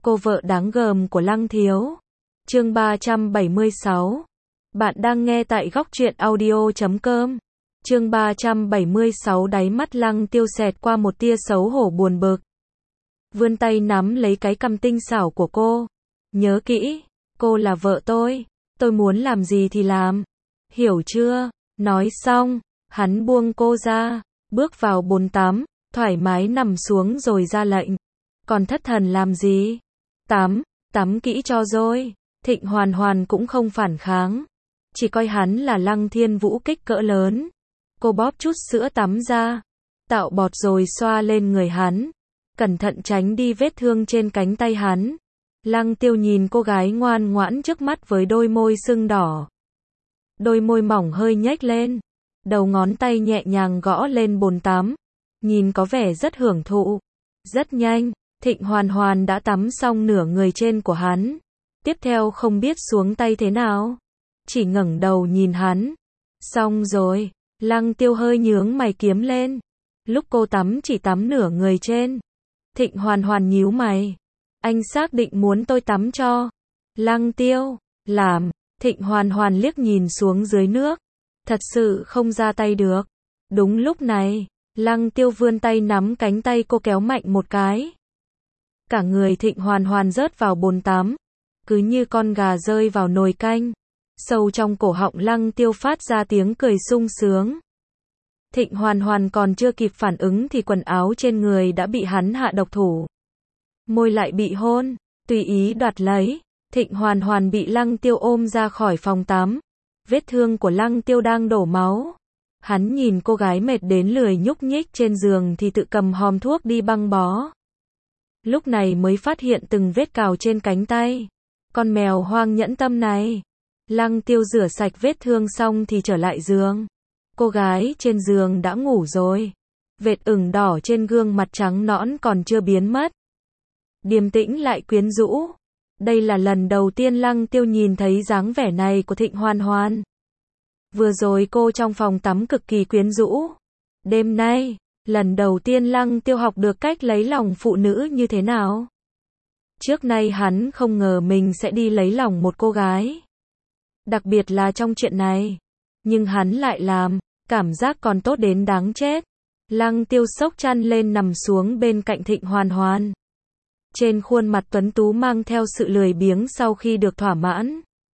Cô vợ đáng gờm của Lăng Thiếu. Chương 376. Bạn đang nghe tại góc truyện audio.com. Chương 376. Đáy mắt Lăng Tiêu xẹt qua một tia xấu hổ buồn bực. Vươn tay nắm lấy cái cằm tinh xảo của cô. Nhớ kỹ, cô là vợ tôi muốn làm gì thì làm. Hiểu chưa? Nói xong, hắn buông cô ra, bước vào bồn tắm, thoải mái nằm xuống rồi ra lệnh. Còn thất thần làm gì? Tắm kỹ cho rồi. Thịnh Hoàn Hoàn cũng không phản kháng, chỉ coi hắn là Lăng Thiên Vũ kích cỡ lớn. Cô bóp chút sữa tắm ra, tạo bọt rồi xoa lên người hắn, cẩn thận tránh đi vết thương trên cánh tay hắn. Lăng Tiêu nhìn cô gái ngoan ngoãn trước mắt với đôi môi sưng đỏ. Đôi môi mỏng hơi nhếch lên, đầu ngón tay nhẹ nhàng gõ lên bồn tắm, nhìn có vẻ rất hưởng thụ. Rất nhanh, Thịnh Hoàn Hoàn đã tắm xong nửa người trên của hắn. Tiếp theo không biết xuống tay thế nào, chỉ ngẩng đầu nhìn hắn. Xong rồi, Lăng Tiêu hơi nhướng mày kiếm lên. Lúc cô tắm chỉ tắm nửa người trên. Thịnh Hoàn Hoàn nhíu mày. Anh xác định muốn tôi tắm cho Lăng Tiêu làm. Thịnh Hoàn Hoàn liếc nhìn xuống dưới nước, thật sự không ra tay được. Đúng lúc này, Lăng Tiêu vươn tay nắm cánh tay cô kéo mạnh một cái. Cả người Thịnh Hoàn Hoàn rớt vào bồn tắm, cứ như con gà rơi vào nồi canh. Sâu trong cổ họng Lăng Tiêu phát ra tiếng cười sung sướng. Thịnh Hoàn Hoàn còn chưa kịp phản ứng thì quần áo trên người đã bị hắn hạ độc thủ. Môi lại bị hôn, tùy ý đoạt lấy. Thịnh Hoàn Hoàn bị Lăng Tiêu ôm ra khỏi phòng tắm. Vết thương của Lăng Tiêu đang đổ máu. Hắn nhìn cô gái mệt đến lười nhúc nhích trên giường thì tự cầm hòm thuốc đi băng bó. Lúc này mới phát hiện từng vết cào trên cánh tay. Con mèo hoang nhẫn tâm này. Lăng Tiêu rửa sạch vết thương xong thì trở lại giường. Cô gái trên giường đã ngủ rồi. Vệt ửng đỏ trên gương mặt trắng nõn còn chưa biến mất. Điềm tĩnh lại quyến rũ. Đây là lần đầu tiên Lăng Tiêu nhìn thấy dáng vẻ này của Thịnh Hoàn Hoàn. Vừa rồi cô trong phòng tắm cực kỳ quyến rũ. Đêm nay, lần đầu tiên Lăng Tiêu học được cách lấy lòng phụ nữ như thế nào. Trước nay hắn không ngờ mình sẽ đi lấy lòng một cô gái. Đặc biệt là trong chuyện này. Nhưng hắn lại làm, cảm giác còn tốt đến đáng chết. Lăng Tiêu xốc chăn lên nằm xuống bên cạnh Thịnh Hoàn Hoàn. Trên khuôn mặt tuấn tú mang theo sự lười biếng sau khi được thỏa mãn.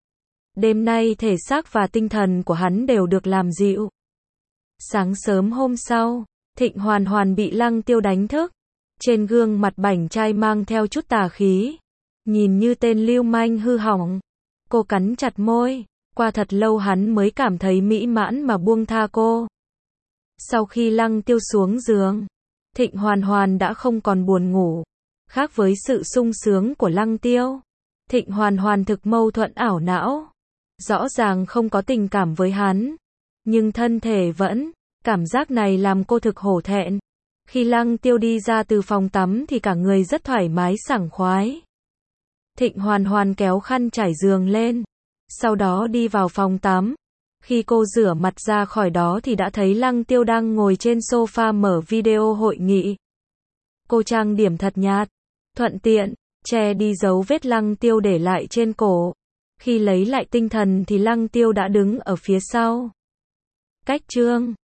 Đêm nay thể xác và tinh thần của hắn đều được làm dịu. Sáng sớm hôm sau, Thịnh Hoàn Hoàn bị Lăng Tiêu đánh thức. Trên gương mặt bảnh trai mang theo chút tà khí. Nhìn như tên lưu manh hư hỏng. Cô cắn chặt môi. Qua thật lâu hắn mới cảm thấy mỹ mãn mà buông tha cô. Sau khi Lăng Tiêu xuống giường, Thịnh Hoàn Hoàn đã không còn buồn ngủ. Khác với sự sung sướng của Lăng Tiêu, Thịnh Hoàn Hoàn thực mâu thuẫn ảo não. Rõ ràng không có tình cảm với hắn, nhưng thân thể vẫn. Cảm giác này làm cô thực hổ thẹn. Khi Lăng Tiêu đi ra từ phòng tắm thì cả người rất thoải mái sảng khoái. Thịnh Hoàn Hoàn kéo khăn trải giường lên, sau đó đi vào phòng tắm. Khi cô rửa mặt ra khỏi đó thì đã thấy Lăng Tiêu đang ngồi trên sofa mở video hội nghị. Cô trang điểm thật nhạt, thuận tiện che đi dấu vết Lăng Tiêu để lại trên cổ. Khi lấy lại tinh thần thì Lăng Tiêu đã đứng ở phía sau. Cách chương